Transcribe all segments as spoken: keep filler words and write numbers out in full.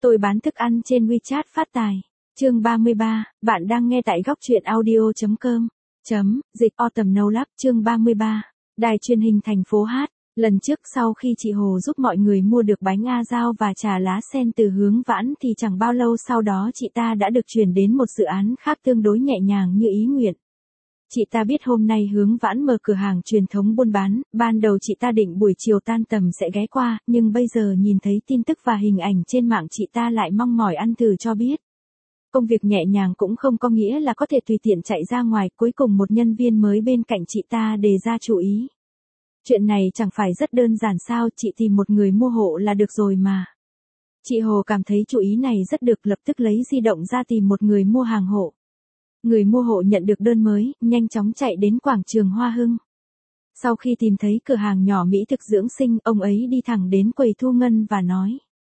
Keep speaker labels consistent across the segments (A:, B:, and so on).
A: Tôi bán thức ăn trên WeChat phát tài. Chương ba mươi ba, bạn đang nghe tại góc truyện audio.com. Chấm, dịch Autumn Nấu Lab chương ba mươi ba. Đài truyền hình thành phố Hát. Lần trước sau khi chị Hồ giúp mọi người mua được bánh a dao và trà lá sen từ Hướng Vãn thì chẳng bao lâu sau đó chị ta đã được chuyển đến một dự án khác tương đối nhẹ nhàng như ý nguyện. Chị ta biết hôm nay Hướng Vãn mở cửa hàng truyền thống buôn bán, ban đầu chị ta định buổi chiều tan tầm sẽ ghé qua, nhưng bây giờ nhìn thấy tin tức và hình ảnh trên mạng chị ta lại mong mỏi ăn thử cho biết. Công việc nhẹ nhàng cũng không có nghĩa là có thể tùy tiện chạy ra ngoài, cuối cùng một nhân viên mới bên cạnh chị ta đề ra chú ý. Chuyện này chẳng phải rất đơn giản sao, chị tìm một người mua hộ là được rồi mà. Chị Hồ cảm thấy chú ý này rất được, lập tức lấy di động ra tìm một người mua hàng hộ. Người mua hộ nhận được đơn mới, nhanh chóng chạy đến quảng trường Hoa Hưng. Sau khi tìm thấy cửa hàng nhỏ mỹ thực dưỡng sinh, ông ấy đi thẳng đến quầy thu ngân và nói.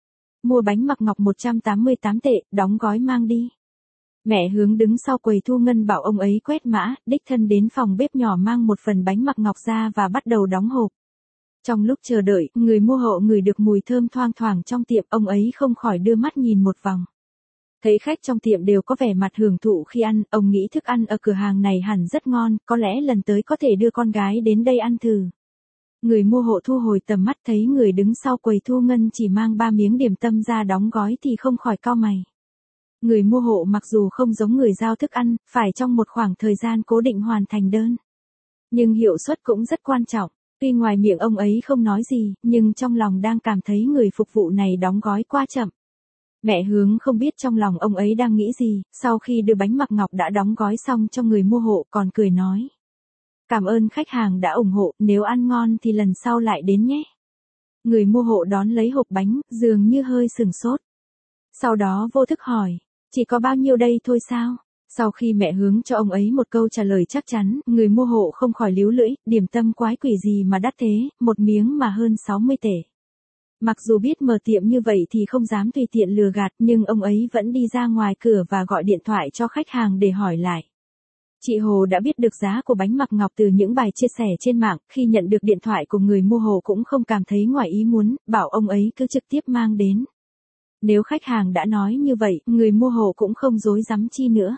A: Mua bánh mặc ngọc một trăm tám mươi tám tệ, đóng gói mang đi. Mẹ Hướng đứng sau quầy thu ngân bảo ông ấy quét mã, đích thân đến phòng bếp nhỏ mang một phần bánh mặc ngọc ra và bắt đầu đóng hộp. Trong lúc chờ đợi, người mua hộ ngửi được mùi thơm thoang thoảng trong tiệm, ông ấy không khỏi đưa mắt nhìn một vòng. Thấy khách trong tiệm đều có vẻ mặt hưởng thụ khi ăn, ông nghĩ thức ăn ở cửa hàng này hẳn rất ngon, có lẽ lần tới có thể đưa con gái đến đây ăn thử. Người mua hộ thu hồi tầm mắt thấy người đứng sau quầy thu ngân chỉ mang ba miếng điểm tâm ra đóng gói thì không khỏi cau mày. Người mua hộ mặc dù không giống người giao thức ăn, phải trong một khoảng thời gian cố định hoàn thành đơn. Nhưng hiệu suất cũng rất quan trọng, tuy ngoài miệng ông ấy không nói gì, nhưng trong lòng đang cảm thấy người phục vụ này đóng gói quá chậm. Mẹ Hướng không biết trong lòng ông ấy đang nghĩ gì, sau khi đưa bánh mặc ngọc đã đóng gói xong cho người mua hộ còn cười nói. Cảm ơn khách hàng đã ủng hộ, nếu ăn ngon thì lần sau lại đến nhé. Người mua hộ đón lấy hộp bánh, dường như hơi sừng sốt. Sau đó vô thức hỏi, chỉ có bao nhiêu đây thôi sao? Sau khi mẹ Hướng cho ông ấy một câu trả lời chắc chắn, người mua hộ không khỏi líu lưỡi, điểm tâm quái quỷ gì mà đắt thế, một miếng mà hơn sáu mươi tệ. Mặc dù biết mở tiệm như vậy thì không dám tùy tiện lừa gạt, nhưng ông ấy vẫn đi ra ngoài cửa và gọi điện thoại cho khách hàng để hỏi lại. Chị Hồ đã biết được giá của bánh mặc ngọc từ những bài chia sẻ trên mạng, khi nhận được điện thoại của người mua hộ cũng không cảm thấy ngoài ý muốn, bảo ông ấy cứ trực tiếp mang đến. Nếu khách hàng đã nói như vậy, người mua hộ cũng không dối dám chi nữa.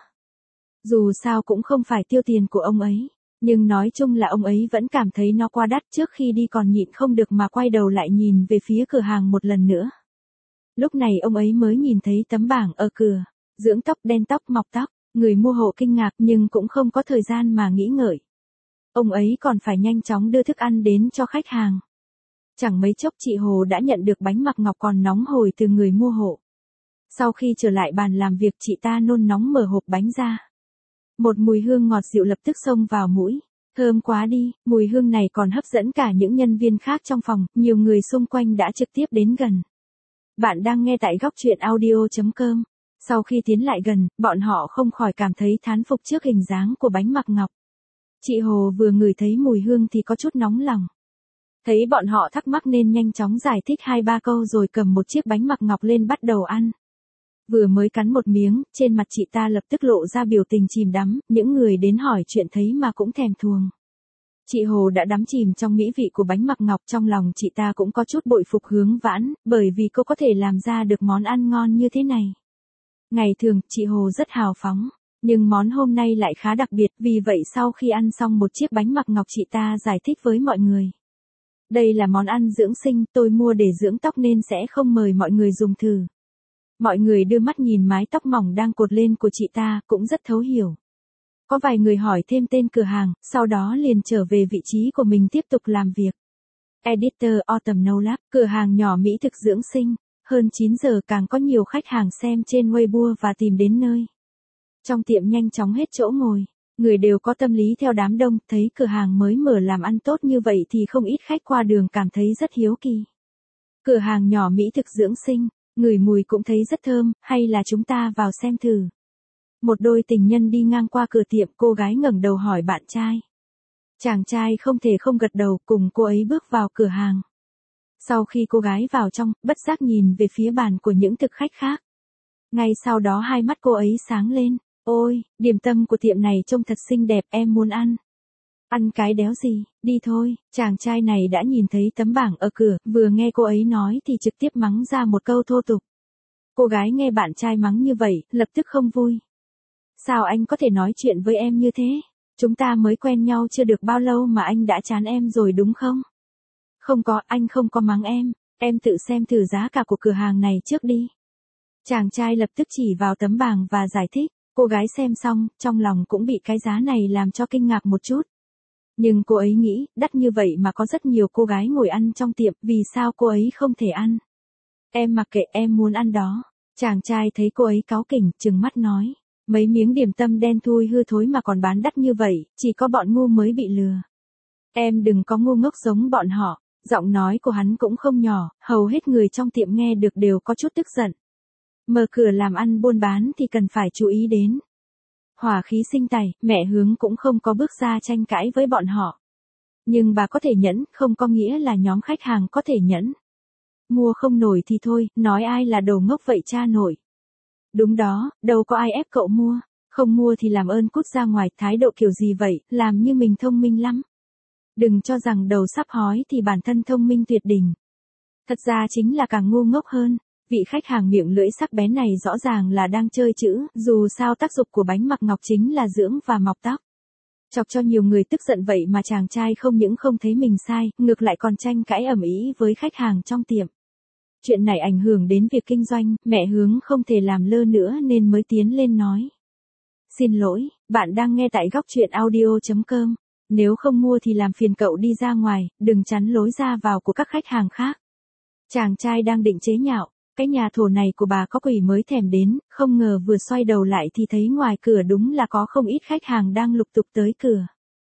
A: Dù sao cũng không phải tiêu tiền của ông ấy, nhưng nói chung là ông ấy vẫn cảm thấy nó quá đắt, trước khi đi còn nhịn không được mà quay đầu lại nhìn về phía cửa hàng một lần nữa. Lúc này ông ấy mới nhìn thấy tấm bảng ở cửa, dưỡng tóc, đen tóc, mọc tóc, người mua hộ kinh ngạc nhưng cũng không có thời gian mà nghĩ ngợi. Ông ấy còn phải nhanh chóng đưa thức ăn đến cho khách hàng. Chẳng mấy chốc chị Hồ đã nhận được bánh mặc ngọc còn nóng hổi từ người mua hộ. Sau khi trở lại bàn làm việc chị ta nôn nóng mở hộp bánh ra. Một mùi hương ngọt dịu lập tức xông vào mũi. Thơm quá đi, mùi hương này còn hấp dẫn cả những nhân viên khác trong phòng, nhiều người xung quanh đã trực tiếp đến gần. Bạn đang nghe tại góc truyện audio.com. Sau khi tiến lại gần, bọn họ không khỏi cảm thấy thán phục trước hình dáng của bánh mặc ngọc. Chị Hồ vừa ngửi thấy mùi hương thì có chút nóng lòng. Thấy bọn họ thắc mắc nên nhanh chóng giải thích hai ba câu rồi cầm một chiếc bánh mặc ngọc lên bắt đầu ăn. Vừa mới cắn một miếng, trên mặt chị ta lập tức lộ ra biểu tình chìm đắm, những người đến hỏi chuyện thấy mà cũng thèm thuồng. Chị Hồ đã đắm chìm trong mỹ vị của bánh mặc ngọc, trong lòng chị ta cũng có chút bội phục Hướng Vãn, bởi vì cô có thể làm ra được món ăn ngon như thế này. Ngày thường, chị Hồ rất hào phóng, nhưng món hôm nay lại khá đặc biệt, vì vậy sau khi ăn xong một chiếc bánh mặc ngọc chị ta giải thích với mọi người. Đây là món ăn dưỡng sinh, tôi mua để dưỡng tóc nên sẽ không mời mọi người dùng thử. Mọi người đưa mắt nhìn mái tóc mỏng đang cột lên của chị ta, cũng rất thấu hiểu. Có vài người hỏi thêm tên cửa hàng, sau đó liền trở về vị trí của mình tiếp tục làm việc. Editor Autumn Nấu Lab, cửa hàng nhỏ mỹ thực dưỡng sinh, hơn chín giờ càng có nhiều khách hàng xem trên Weibo và tìm đến nơi. Trong tiệm nhanh chóng hết chỗ ngồi, người đều có tâm lý theo đám đông, thấy cửa hàng mới mở làm ăn tốt như vậy thì không ít khách qua đường cảm thấy rất hiếu kỳ. Cửa hàng nhỏ mỹ thực dưỡng sinh, ngửi mùi cũng thấy rất thơm, hay là chúng ta vào xem thử. Một đôi tình nhân đi ngang qua cửa tiệm, cô gái ngẩng đầu hỏi bạn trai. Chàng trai không thể không gật đầu, cùng cô ấy bước vào cửa hàng. Sau khi cô gái vào trong, bất giác nhìn về phía bàn của những thực khách khác. Ngay sau đó hai mắt cô ấy sáng lên. Ôi, điểm tâm của tiệm này trông thật xinh đẹp, em muốn ăn. Ăn cái đéo gì, đi thôi. Chàng trai này đã nhìn thấy tấm bảng ở cửa, vừa nghe cô ấy nói thì trực tiếp mắng ra một câu thô tục. Cô gái nghe bạn trai mắng như vậy, lập tức không vui. Sao anh có thể nói chuyện với em như thế? Chúng ta mới quen nhau chưa được bao lâu mà anh đã chán em rồi đúng không? Không có, anh không có mắng em. Em tự xem thử giá cả của cửa hàng này trước đi. Chàng trai lập tức chỉ vào tấm bảng và giải thích. Cô gái xem xong, trong lòng cũng bị cái giá này làm cho kinh ngạc một chút. Nhưng cô ấy nghĩ, đắt như vậy mà có rất nhiều cô gái ngồi ăn trong tiệm, vì sao cô ấy không thể ăn? Em mặc kệ, em muốn ăn đó. Chàng trai thấy cô ấy cáu kỉnh, trừng mắt nói. Mấy miếng điểm tâm đen thui hư thối mà còn bán đắt như vậy, chỉ có bọn ngu mới bị lừa. Em đừng có ngu ngốc giống bọn họ. Giọng nói của hắn cũng không nhỏ, hầu hết người trong tiệm nghe được đều có chút tức giận. Mở cửa làm ăn buôn bán thì cần phải chú ý đến. Hỏa khí sinh tài, mẹ Hướng cũng không có bước ra tranh cãi với bọn họ. Nhưng bà có thể nhẫn, không có nghĩa là nhóm khách hàng có thể nhẫn. Mua không nổi thì thôi, nói ai là đồ ngốc vậy cha nội. Đúng đó, đâu có ai ép cậu mua. Không mua thì làm ơn cút ra ngoài, thái độ kiểu gì vậy, làm như mình thông minh lắm. Đừng cho rằng đầu sắp hói thì bản thân thông minh tuyệt đỉnh. Thật ra chính là càng ngu ngốc hơn. Vị khách hàng miệng lưỡi sắc bén này rõ ràng là đang chơi chữ, dù sao tác dụng của bánh mặc ngọc chính là dưỡng và mọc tóc. Chọc cho nhiều người tức giận vậy mà chàng trai không những không thấy mình sai, ngược lại còn tranh cãi ầm ĩ với khách hàng trong tiệm. Chuyện này ảnh hưởng đến việc kinh doanh, mẹ Hướng không thể làm lơ nữa nên mới tiến lên nói. Xin lỗi, bạn đang nghe tại góc truyện audio chấm com. Nếu không mua thì làm phiền cậu đi ra ngoài, đừng chắn lối ra vào của các khách hàng khác. Chàng trai đang định chế nhạo. Cái nhà thổ này của bà có quỷ mới thèm đến, không ngờ vừa xoay đầu lại thì thấy ngoài cửa đúng là có không ít khách hàng đang lục tục tới cửa.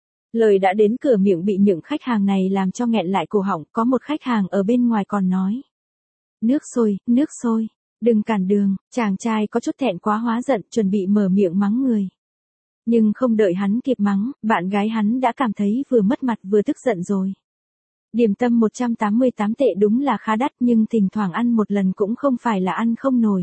A: Lời đã đến cửa miệng bị những khách hàng này làm cho nghẹn lại cổ họng, có một khách hàng ở bên ngoài còn nói. Nước sôi, nước sôi, đừng cản đường, chàng trai có chút thẹn quá hóa giận, chuẩn bị mở miệng mắng người. Nhưng không đợi hắn kịp mắng, bạn gái hắn đã cảm thấy vừa mất mặt vừa tức giận rồi. Điểm tâm một trăm tám mươi tám tệ đúng là khá đắt nhưng thỉnh thoảng ăn một lần cũng không phải là ăn không nổi.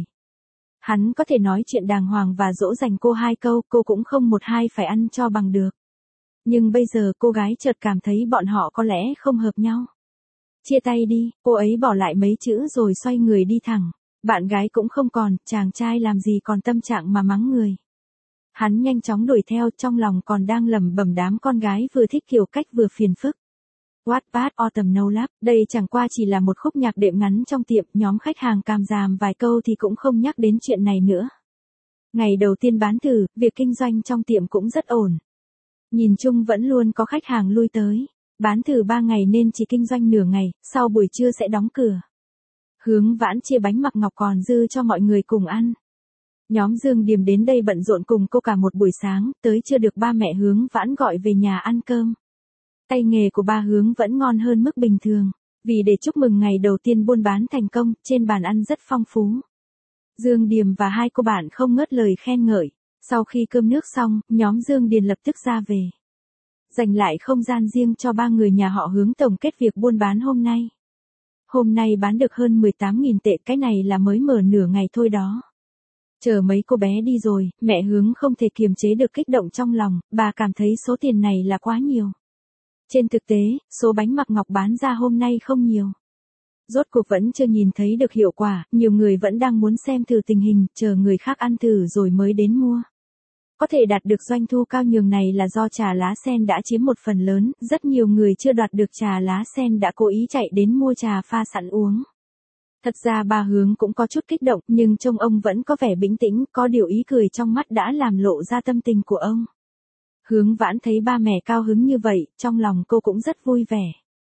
A: Hắn có thể nói chuyện đàng hoàng và dỗ dành cô hai câu, cô cũng không một hai phải ăn cho bằng được. Nhưng bây giờ cô gái chợt cảm thấy bọn họ có lẽ không hợp nhau. Chia tay đi, cô ấy bỏ lại mấy chữ rồi xoay người đi thẳng. Bạn gái cũng không còn, chàng trai làm gì còn tâm trạng mà mắng người. Hắn nhanh chóng đuổi theo, trong lòng còn đang lẩm bẩm đám con gái vừa thích kiểu cách vừa phiền phức. Wattpad Autumn No Lab, đây chẳng qua chỉ là một khúc nhạc đệm ngắn trong tiệm, nhóm khách hàng càm ràm vài câu thì cũng không nhắc đến chuyện này nữa. Ngày đầu tiên bán thử, việc kinh doanh trong tiệm cũng rất ổn. Nhìn chung vẫn luôn có khách hàng lui tới. Bán thử ba ngày nên chỉ kinh doanh nửa ngày, sau buổi trưa sẽ đóng cửa. Hướng Vãn chia bánh mặc ngọc còn dư cho mọi người cùng ăn. Nhóm Dương Điềm đến đây bận rộn cùng cô cả một buổi sáng, tới chưa được ba mẹ Hướng Vãn gọi về nhà ăn cơm. Tay nghề của ba Hướng vẫn ngon hơn mức bình thường, vì để chúc mừng ngày đầu tiên buôn bán thành công, trên bàn ăn rất phong phú. Dương Điềm và hai cô bạn không ngớt lời khen ngợi. Sau khi cơm nước xong, nhóm Dương Điền lập tức ra về. Dành lại không gian riêng cho ba người nhà họ Hướng tổng kết việc buôn bán hôm nay. Hôm nay bán được hơn mười tám nghìn tệ, cái này là mới mở nửa ngày thôi đó. Chờ mấy cô bé đi rồi, mẹ Hướng không thể kiềm chế được kích động trong lòng, bà cảm thấy số tiền này là quá nhiều. Trên thực tế, số bánh mặc ngọc bán ra hôm nay không nhiều. Rốt cuộc vẫn chưa nhìn thấy được hiệu quả, nhiều người vẫn đang muốn xem thử tình hình, chờ người khác ăn thử rồi mới đến mua. Có thể đạt được doanh thu cao nhường này là do trà lá sen đã chiếm một phần lớn, rất nhiều người chưa đoạt được trà lá sen đã cố ý chạy đến mua trà pha sẵn uống. Thật ra bà Hướng cũng có chút kích động, nhưng trông ông vẫn có vẻ bình tĩnh, có điều ý cười trong mắt đã làm lộ ra tâm tình của ông. Hướng Vãn thấy ba mẹ cao hứng như vậy, trong lòng cô cũng rất vui vẻ.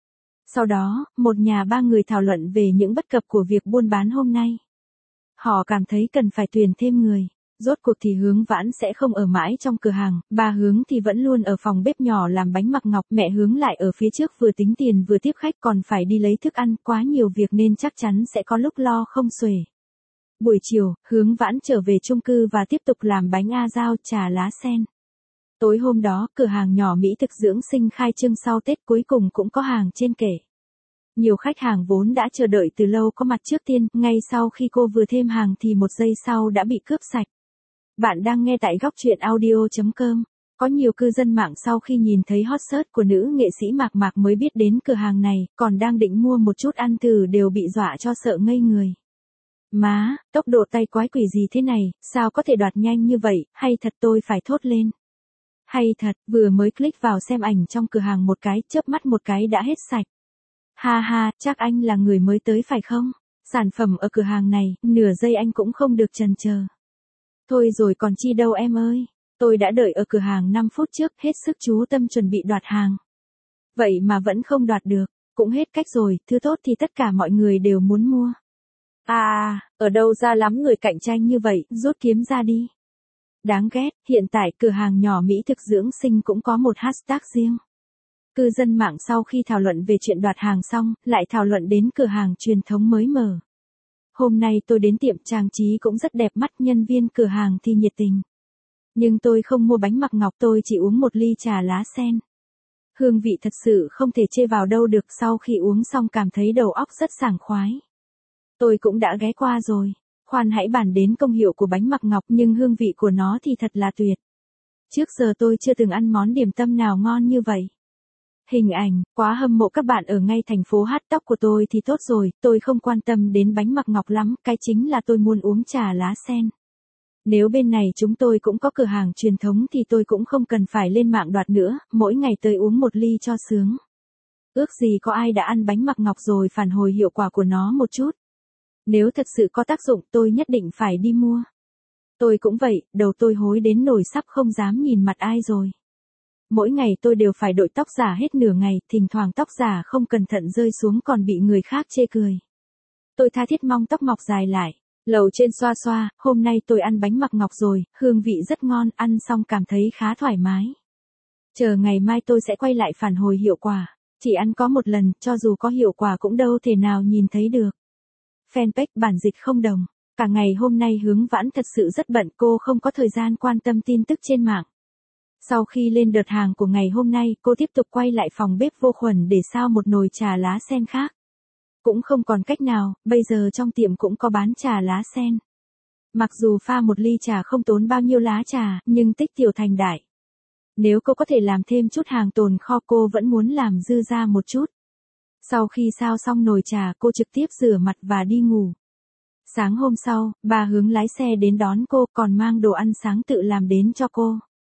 A: Sau đó, một nhà ba người thảo luận về những bất cập của việc buôn bán hôm nay. Họ cảm thấy cần phải tuyển thêm người. Rốt cuộc thì Hướng Vãn sẽ không ở mãi trong cửa hàng, bà Hướng thì vẫn luôn ở phòng bếp nhỏ làm bánh mặc ngọc, mẹ Hướng lại ở phía trước vừa tính tiền vừa tiếp khách còn phải đi lấy thức ăn, quá nhiều việc nên chắc chắn sẽ có lúc lo không xuể. Buổi chiều, Hướng Vãn trở về chung cư và tiếp tục làm bánh a dao trà lá sen. Tối hôm đó, cửa hàng nhỏ Mỹ thực dưỡng sinh khai trương sau Tết cuối cùng cũng có hàng trên kệ. Nhiều khách hàng vốn đã chờ đợi từ lâu có mặt trước tiên, ngay sau khi cô vừa thêm hàng thì một giây sau đã bị cướp sạch. Bạn đang nghe tại góc truyện audio chấm com. Có nhiều cư dân mạng sau khi nhìn thấy hot search của nữ nghệ sĩ Mạc Mạc mới biết đến cửa hàng này, còn đang định mua một chút ăn thử đều bị dọa cho sợ ngây người. Má, tốc độ tay quái quỷ gì thế này, sao có thể đoạt nhanh như vậy, hay thật tôi phải thốt lên. Hay thật, vừa mới click vào xem ảnh trong cửa hàng một cái, chớp mắt một cái đã hết sạch. Ha ha, chắc anh là người mới tới phải không? Sản phẩm ở cửa hàng này, nửa giây anh cũng không được chần chờ. Thôi rồi còn chi đâu em ơi, tôi đã đợi ở cửa hàng năm phút trước, hết sức chú tâm chuẩn bị đoạt hàng. Vậy mà vẫn không đoạt được, cũng hết cách rồi, thứ tốt thì tất cả mọi người đều muốn mua. À, ở đâu ra lắm người cạnh tranh như vậy, rút kiếm ra đi. Đáng ghét, hiện tại cửa hàng nhỏ mỹ thực dưỡng sinh cũng có một hashtag riêng. Cư dân mạng sau khi thảo luận về chuyện đoạt hàng xong, lại thảo luận đến cửa hàng truyền thống mới mở. Hôm nay tôi đến tiệm trang trí cũng rất đẹp mắt, nhân viên cửa hàng thì nhiệt tình. Nhưng tôi không mua bánh mặc ngọc, tôi chỉ uống một ly trà lá sen. Hương vị thật sự không thể chê vào đâu được, sau khi uống xong cảm thấy đầu óc rất sảng khoái. Tôi cũng đã ghé qua rồi. Khoan hãy bàn đến công hiệu của bánh mặc ngọc, nhưng hương vị của nó thì thật là tuyệt. Trước giờ tôi chưa từng ăn món điểm tâm nào ngon như vậy. Hình ảnh, quá hâm mộ các bạn ở ngay thành phố Hát. Tóc của tôi thì tốt rồi, tôi không quan tâm đến bánh mặc ngọc lắm, cái chính là tôi muốn uống trà lá sen. Nếu bên này chúng tôi cũng có cửa hàng truyền thống thì tôi cũng không cần phải lên mạng đoạt nữa, mỗi ngày tôi uống một ly cho sướng. Ước gì có ai đã ăn bánh mặc ngọc rồi phản hồi hiệu quả của nó một chút. Nếu thật sự có tác dụng tôi nhất định phải đi mua. Tôi cũng vậy, đầu tôi hối đến nỗi sắp không dám nhìn mặt ai rồi. Mỗi ngày tôi đều phải đội tóc giả hết nửa ngày, thỉnh thoảng tóc giả không cẩn thận rơi xuống còn bị người khác chê cười. Tôi tha thiết mong tóc mọc dài lại. Lầu trên xoa xoa, hôm nay tôi ăn bánh mặc ngọc rồi, hương vị rất ngon, ăn xong cảm thấy khá thoải mái. Chờ ngày mai tôi sẽ quay lại phản hồi hiệu quả. Chỉ ăn có một lần, cho dù có hiệu quả cũng đâu thể nào nhìn thấy được. Fanpage bản dịch không đồng. Cả ngày hôm nay Hướng Vãn thật sự rất bận, cô không có thời gian quan tâm tin tức trên mạng. Sau khi lên đợt hàng của ngày hôm nay, cô tiếp tục quay lại phòng bếp vô khuẩn để sao một nồi trà lá sen khác. Cũng không còn cách nào, bây giờ trong tiệm cũng có bán trà lá sen. Mặc dù pha một ly trà không tốn bao nhiêu lá trà, nhưng tích tiểu thành đại. Nếu cô có thể làm thêm chút hàng tồn kho cô vẫn muốn làm dư ra một chút. Sau khi sao xong nồi trà cô trực tiếp rửa mặt và đi ngủ. Sáng hôm sau, bà Hướng lái xe đến đón cô còn mang đồ ăn sáng tự làm đến cho cô.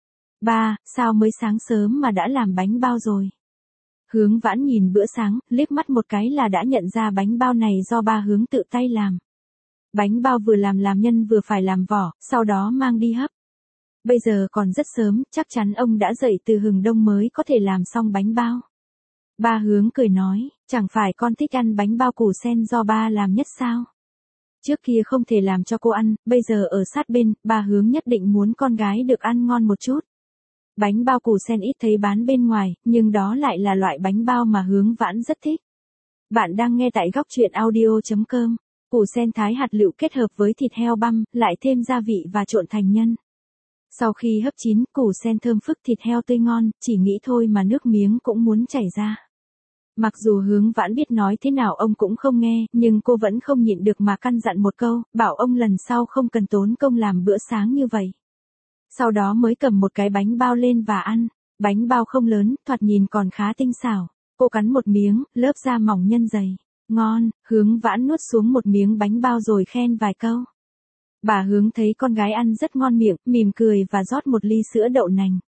A: Ba, sao mới sáng sớm mà đã làm bánh bao rồi? Hướng Vãn nhìn bữa sáng, liếc mắt một cái là đã nhận ra bánh bao này do ba Hướng tự tay làm. Bánh bao vừa làm làm nhân vừa phải làm vỏ, sau đó mang đi hấp. Bây giờ còn rất sớm, chắc chắn ông đã dậy từ hừng đông mới có thể làm xong bánh bao. Ba Hướng cười nói, chẳng phải con thích ăn bánh bao củ sen do ba làm nhất sao? Trước kia không thể làm cho cô ăn, bây giờ ở sát bên, ba Hướng nhất định muốn con gái được ăn ngon một chút. Bánh bao củ sen ít thấy bán bên ngoài, nhưng đó lại là loại bánh bao mà Hướng Vãn rất thích. Bạn đang nghe tại góc truyện audio chấm com. Củ sen thái hạt lựu kết hợp với thịt heo băm, lại thêm gia vị và trộn thành nhân. Sau khi hấp chín, củ sen thơm phức, thịt heo tươi ngon, chỉ nghĩ thôi mà nước miếng cũng muốn chảy ra. Mặc dù Hướng Vãn biết nói thế nào ông cũng không nghe, nhưng cô vẫn không nhịn được mà căn dặn một câu, bảo ông lần sau không cần tốn công làm bữa sáng như vậy. Sau đó mới cầm một cái bánh bao lên và ăn. Bánh bao không lớn, thoạt nhìn còn khá tinh xảo. Cô cắn một miếng, lớp da mỏng nhân dày. Ngon, Hướng Vãn nuốt xuống một miếng bánh bao rồi khen vài câu. Bà Hướng thấy con gái ăn rất ngon miệng, mỉm cười và rót một ly sữa đậu nành.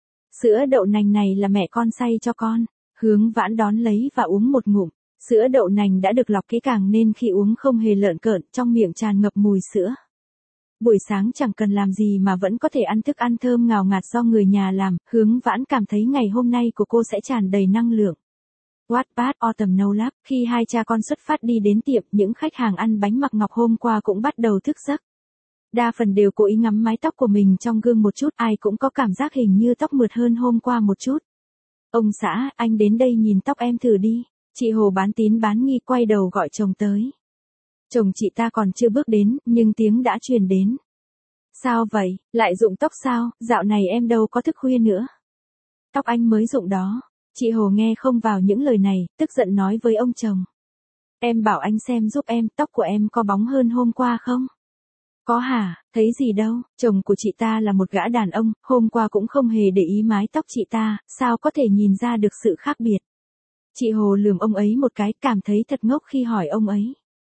A: Sữa đậu nành này là mẹ con xay cho con. Hướng Vãn đón lấy và uống một ngụm. Sữa đậu nành đã được lọc kỹ càng nên khi uống không hề lợn cợn, trong miệng tràn ngập mùi sữa. Buổi sáng chẳng cần làm gì mà vẫn có thể ăn thức ăn thơm ngào ngạt do người nhà làm, Hướng Vãn cảm thấy ngày hôm nay của cô sẽ tràn đầy năng lượng. Wattpad Autumn No Lab, khi hai cha con xuất phát đi đến tiệm, những khách hàng ăn bánh mặc ngọc hôm qua cũng bắt đầu thức giấc. Đa phần đều cố ý ngắm mái tóc của mình trong gương một chút, ai cũng có cảm giác hình như tóc mượt hơn hôm qua một chút. Ông xã, anh đến đây nhìn tóc em thử đi. Chị Hồ bán tín bán nghi quay đầu gọi chồng tới. Chồng chị ta còn chưa bước đến, nhưng tiếng đã truyền đến. Sao vậy, lại rụng tóc sao, dạo này em đâu có thức khuya nữa. Tóc anh mới rụng đó. Chị Hồ nghe không vào những lời này, tức giận nói với ông chồng. Em bảo anh xem giúp em, tóc của em có bóng hơn hôm qua không? Có hả, thấy gì đâu, chồng của chị ta là một gã đàn ông, hôm qua cũng không hề để ý mái tóc chị ta, sao có thể nhìn ra được sự khác biệt. Chị Hồ lườm ông ấy một cái, cảm thấy thật ngốc khi hỏi ông ấy.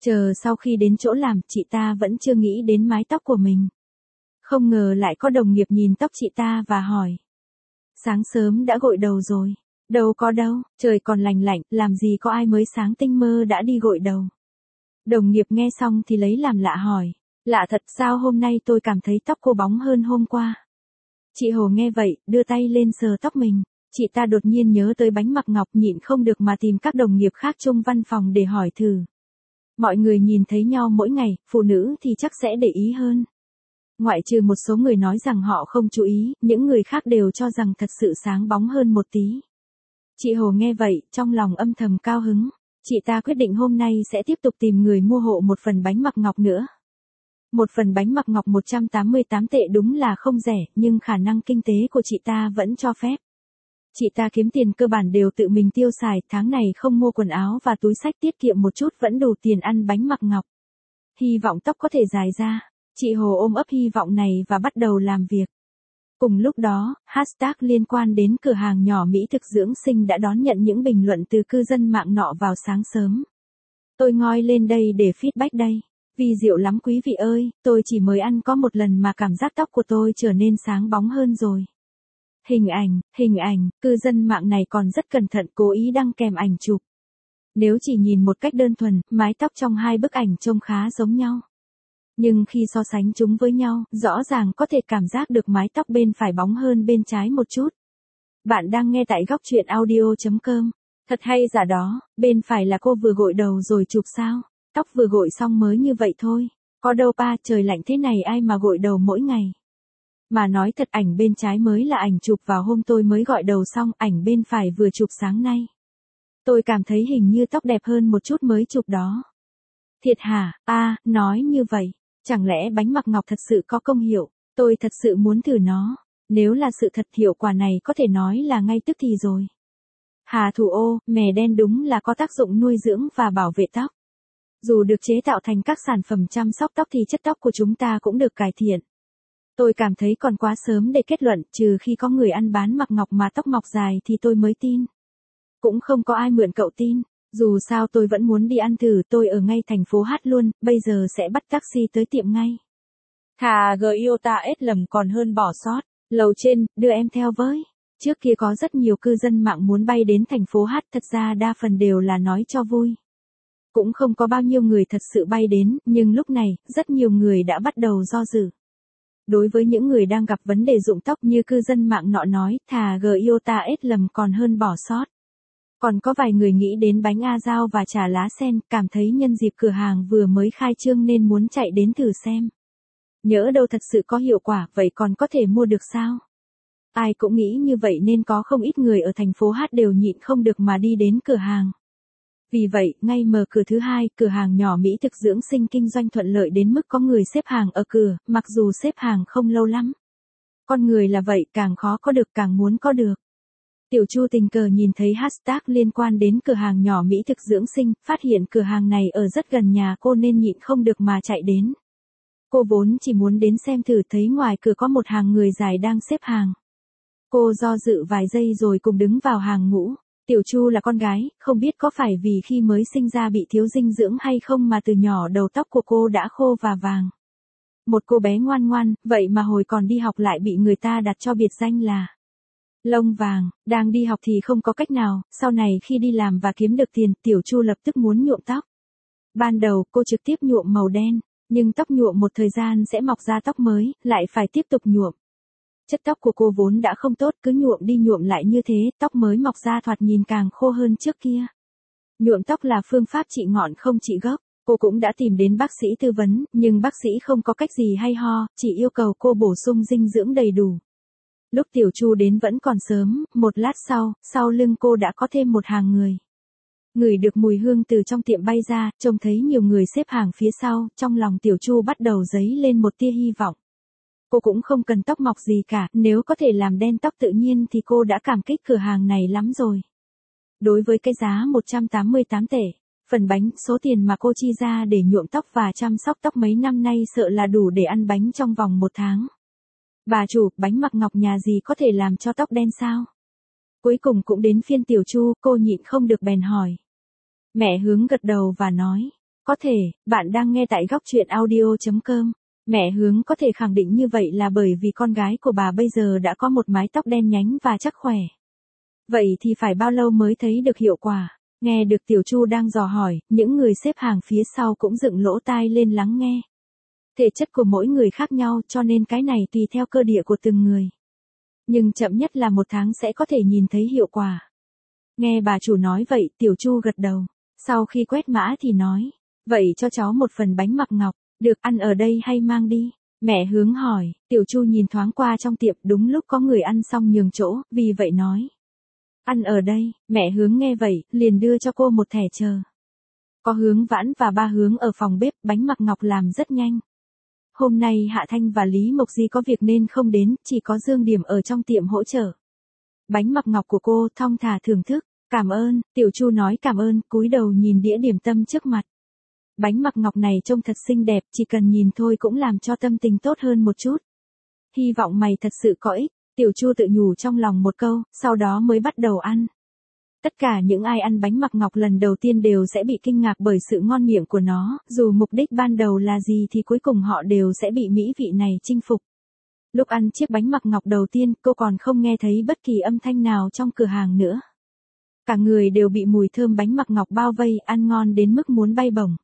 A: Chờ sau khi đến chỗ làm, chị ta vẫn chưa nghĩ đến mái tóc của mình. Không ngờ lại có đồng nghiệp nhìn tóc chị ta và hỏi. Sáng sớm đã gội đầu rồi. Đâu có đâu, trời còn lành lạnh, làm gì có ai mới sáng tinh mơ đã đi gội đầu. Đồng nghiệp nghe xong thì lấy làm lạ hỏi. Lạ thật, sao hôm nay tôi cảm thấy tóc cô bóng hơn hôm qua. Chị Hồ nghe vậy, đưa tay lên sờ tóc mình. Chị ta đột nhiên nhớ tới bánh mặc ngọc, nhịn không được mà tìm các đồng nghiệp khác trong văn phòng để hỏi thử. Mọi người nhìn thấy nhau mỗi ngày, phụ nữ thì chắc sẽ để ý hơn. Ngoại trừ một số người nói rằng họ không chú ý, những người khác đều cho rằng thật sự sáng bóng hơn một tí. Chị Hồ nghe vậy, trong lòng âm thầm cao hứng. Chị ta quyết định hôm nay sẽ tiếp tục tìm người mua hộ một phần bánh mặc ngọc nữa. Một phần bánh mặc ngọc một trăm tám mươi tám tệ đúng là không rẻ, nhưng khả năng kinh tế của chị ta vẫn cho phép. Chị ta kiếm tiền cơ bản đều tự mình tiêu xài, tháng này không mua quần áo và túi xách, tiết kiệm một chút vẫn đủ tiền ăn bánh mặc ngọc. Hy vọng tóc có thể dài ra. Chị Hồ ôm ấp hy vọng này và bắt đầu làm việc. Cùng lúc đó, hashtag liên quan đến cửa hàng nhỏ mỹ thực dưỡng sinh đã đón nhận những bình luận từ cư dân mạng nọ vào sáng sớm. Tôi ngoi lên đây để feedback đây. Vì diệu lắm quý vị ơi, tôi chỉ mới ăn có một lần mà cảm giác tóc của tôi trở nên sáng bóng hơn rồi. Hình ảnh, hình ảnh, cư dân mạng này còn rất cẩn thận cố ý đăng kèm ảnh chụp. Nếu chỉ nhìn một cách đơn thuần, mái tóc trong hai bức ảnh trông khá giống nhau. Nhưng khi so sánh chúng với nhau, rõ ràng có thể cảm giác được mái tóc bên phải bóng hơn bên trái một chút. Bạn đang nghe tại góc truyện audio chấm com. Thật hay giả đó, bên phải là cô vừa gội đầu rồi chụp sao? Tóc vừa gội xong mới như vậy thôi. Có đâu pa, trời lạnh thế này ai mà gội đầu mỗi ngày. Mà nói thật, ảnh bên trái mới là ảnh chụp vào hôm tôi mới gội đầu xong, ảnh bên phải vừa chụp sáng nay. Tôi cảm thấy hình như tóc đẹp hơn một chút mới chụp đó. Thiệt hả? A, à, nói như vậy. Chẳng lẽ bánh mặc ngọc thật sự có công hiệu? Tôi thật sự muốn thử nó. Nếu là sự thật, hiệu quả này có thể nói là ngay tức thì rồi. Hà thủ ô, mè đen đúng là có tác dụng nuôi dưỡng và bảo vệ tóc. Dù được chế tạo thành các sản phẩm chăm sóc tóc thì chất tóc của chúng ta cũng được cải thiện. Tôi cảm thấy còn quá sớm để kết luận, trừ khi có người ăn bán mặc ngọc mà tóc mọc dài thì tôi mới tin. Cũng không có ai mượn cậu tin. Dù sao tôi vẫn muốn đi ăn thử, tôi ở ngay thành phố Hát luôn, bây giờ sẽ bắt taxi tới tiệm ngay. Thà gờ yêu ta ết lầm còn hơn bỏ sót. Lầu trên, đưa em theo với. Trước kia có rất nhiều cư dân mạng muốn bay đến thành phố Hát, thật ra đa phần đều là nói cho vui. Cũng không có bao nhiêu người thật sự bay đến, nhưng lúc này, rất nhiều người đã bắt đầu do dự. Đối với những người đang gặp vấn đề rụng tóc như cư dân mạng nọ nói, thà gờ yêu ta ết lầm còn hơn bỏ sót. Còn có vài người nghĩ đến bánh a dao và trà lá sen, cảm thấy nhân dịp cửa hàng vừa mới khai trương nên muốn chạy đến thử xem. Nhỡ đâu thật sự có hiệu quả, vậy còn có thể mua được sao? Ai cũng nghĩ như vậy nên có không ít người ở thành phố Hát đều nhịn không được mà đi đến cửa hàng. Vì vậy, ngay mở cửa thứ hai, cửa hàng nhỏ mỹ thực dưỡng sinh kinh doanh thuận lợi đến mức có người xếp hàng ở cửa, mặc dù xếp hàng không lâu lắm. Con người là vậy, càng khó có được càng muốn có được. Tiểu Chu tình cờ nhìn thấy hashtag liên quan đến cửa hàng nhỏ mỹ thực dưỡng sinh, phát hiện cửa hàng này ở rất gần nhà cô nên nhịn không được mà chạy đến. Cô vốn chỉ muốn đến xem thử, thấy ngoài cửa có một hàng người dài đang xếp hàng. Cô do dự vài giây rồi cùng đứng vào hàng ngũ. Tiểu Chu là con gái, không biết có phải vì khi mới sinh ra bị thiếu dinh dưỡng hay không mà từ nhỏ đầu tóc của cô đã khô và vàng. Một cô bé ngoan ngoan, vậy mà hồi còn đi học lại bị người ta đặt cho biệt danh là lông vàng. Đang đi học thì không có cách nào, sau này khi đi làm và kiếm được tiền, Tiểu Chu lập tức muốn nhuộm tóc. Ban đầu cô trực tiếp nhuộm màu đen, nhưng tóc nhuộm một thời gian sẽ mọc ra tóc mới, lại phải tiếp tục nhuộm. Chất tóc của cô vốn đã không tốt, cứ nhuộm đi nhuộm lại như thế, tóc mới mọc ra thoạt nhìn càng khô hơn trước kia. Nhuộm tóc là phương pháp trị ngọn không trị gốc. Cô cũng đã tìm đến bác sĩ tư vấn, nhưng bác sĩ không có cách gì hay ho, chỉ yêu cầu cô bổ sung dinh dưỡng đầy đủ. Lúc Tiểu Chu đến vẫn còn sớm, một lát sau, sau lưng cô đã có thêm một hàng người. Ngửi được mùi hương từ trong tiệm bay ra, trông thấy nhiều người xếp hàng phía sau, trong lòng Tiểu Chu bắt đầu dấy lên một tia hy vọng. Cô cũng không cần tóc mọc gì cả, nếu có thể làm đen tóc tự nhiên thì cô đã cảm kích cửa hàng này lắm rồi. Đối với cái giá một trăm tám mươi tám tệ, phần bánh, số tiền mà cô chi ra để nhuộm tóc và chăm sóc tóc mấy năm nay sợ là đủ để ăn bánh trong vòng một tháng. Bà chủ, bánh mặc ngọc nhà gì có thể làm cho tóc đen sao? Cuối cùng cũng đến phiên Tiểu Chu, cô nhịn không được bèn hỏi. Mẹ Hướng gật đầu và nói, Có thể, bạn đang nghe tại góc truyện audio chấm com. Mẹ Hướng có thể khẳng định như vậy là bởi vì con gái của bà bây giờ đã có một mái tóc đen nhánh và chắc khỏe. Vậy thì phải bao lâu mới thấy được hiệu quả? Nghe được Tiểu Chu đang dò hỏi, những người xếp hàng phía sau cũng dựng lỗ tai lên lắng nghe. Thể chất của mỗi người khác nhau cho nên cái này tùy theo cơ địa của từng người. Nhưng chậm nhất là một tháng sẽ có thể nhìn thấy hiệu quả. Nghe bà chủ nói vậy, Tiểu Chu gật đầu. Sau khi quét mã thì nói, vậy cho cháu một phần bánh mặc ngọc, được ăn ở đây hay mang đi? Mẹ Hướng hỏi, Tiểu Chu nhìn thoáng qua trong tiệm đúng lúc có người ăn xong nhường chỗ, vì vậy nói. Ăn ở đây, mẹ Hướng nghe vậy, liền đưa cho cô một thẻ chờ. Có Hướng Vãn và ba Hướng ở phòng bếp, bánh mặc ngọc làm rất nhanh. Hôm nay Hạ Thanh và Lý Mộc Di có việc nên không đến, chỉ có Dương Điểm ở trong tiệm hỗ trợ. Bánh mặc ngọc của cô thong thả thưởng thức, cảm ơn, Tiểu Chu nói cảm ơn, cúi đầu nhìn đĩa điểm tâm trước mặt. Bánh mặc ngọc này trông thật xinh đẹp, chỉ cần nhìn thôi cũng làm cho tâm tình tốt hơn một chút. Hy vọng mày thật sự có ích, Tiểu Chu tự nhủ trong lòng một câu, sau đó mới bắt đầu ăn. Tất cả những ai ăn bánh mặc ngọc lần đầu tiên đều sẽ bị kinh ngạc bởi sự ngon miệng của nó, dù mục đích ban đầu là gì thì cuối cùng họ đều sẽ bị mỹ vị này chinh phục. Lúc ăn chiếc bánh mặc ngọc đầu tiên, cô còn không nghe thấy bất kỳ âm thanh nào trong cửa hàng nữa. Cả người đều bị mùi thơm bánh mặc ngọc bao vây, ăn ngon đến mức muốn bay bổng.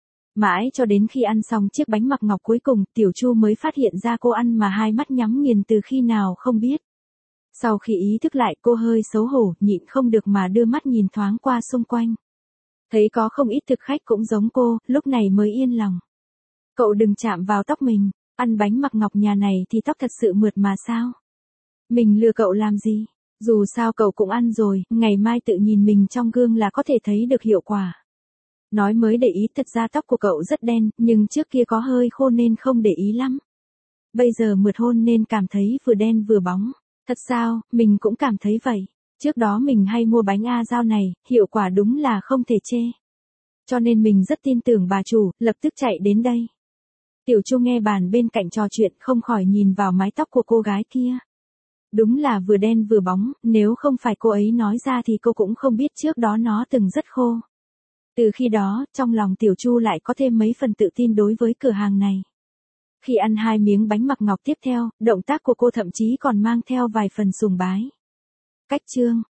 A: Mãi cho đến khi ăn xong chiếc bánh mặc ngọc cuối cùng, Tiểu Chu mới phát hiện ra cô ăn mà hai mắt nhắm nghiền từ khi nào không biết. Sau khi ý thức lại cô hơi xấu hổ, nhịn không được mà đưa mắt nhìn thoáng qua xung quanh. Thấy có không ít thực khách cũng giống cô, lúc này mới yên lòng. Cậu đừng chạm vào tóc mình, ăn bánh mặc ngọc nhà này thì tóc thật sự mượt mà sao? Mình lừa cậu làm gì? Dù sao cậu cũng ăn rồi, ngày mai tự nhìn mình trong gương là có thể thấy được hiệu quả. Nói mới để ý, thật ra tóc của cậu rất đen, nhưng trước kia có hơi khô nên không để ý lắm. Bây giờ mượt hôn nên cảm thấy vừa đen vừa bóng. Thật sao, mình cũng cảm thấy vậy. Trước đó mình hay mua bánh A Giao này, hiệu quả đúng là không thể chê. Cho nên mình rất tin tưởng bà chủ, lập tức chạy đến đây. Tiểu Chu nghe bàn bên cạnh trò chuyện không khỏi nhìn vào mái tóc của cô gái kia. Đúng là vừa đen vừa bóng, nếu không phải cô ấy nói ra thì cô cũng không biết trước đó nó từng rất khô. Từ khi đó, trong lòng Tiểu Chu lại có thêm mấy phần tự tin đối với cửa hàng này. Khi ăn hai miếng bánh mặc ngọc tiếp theo, động tác của cô thậm chí còn mang theo vài phần sùng bái. Cách chương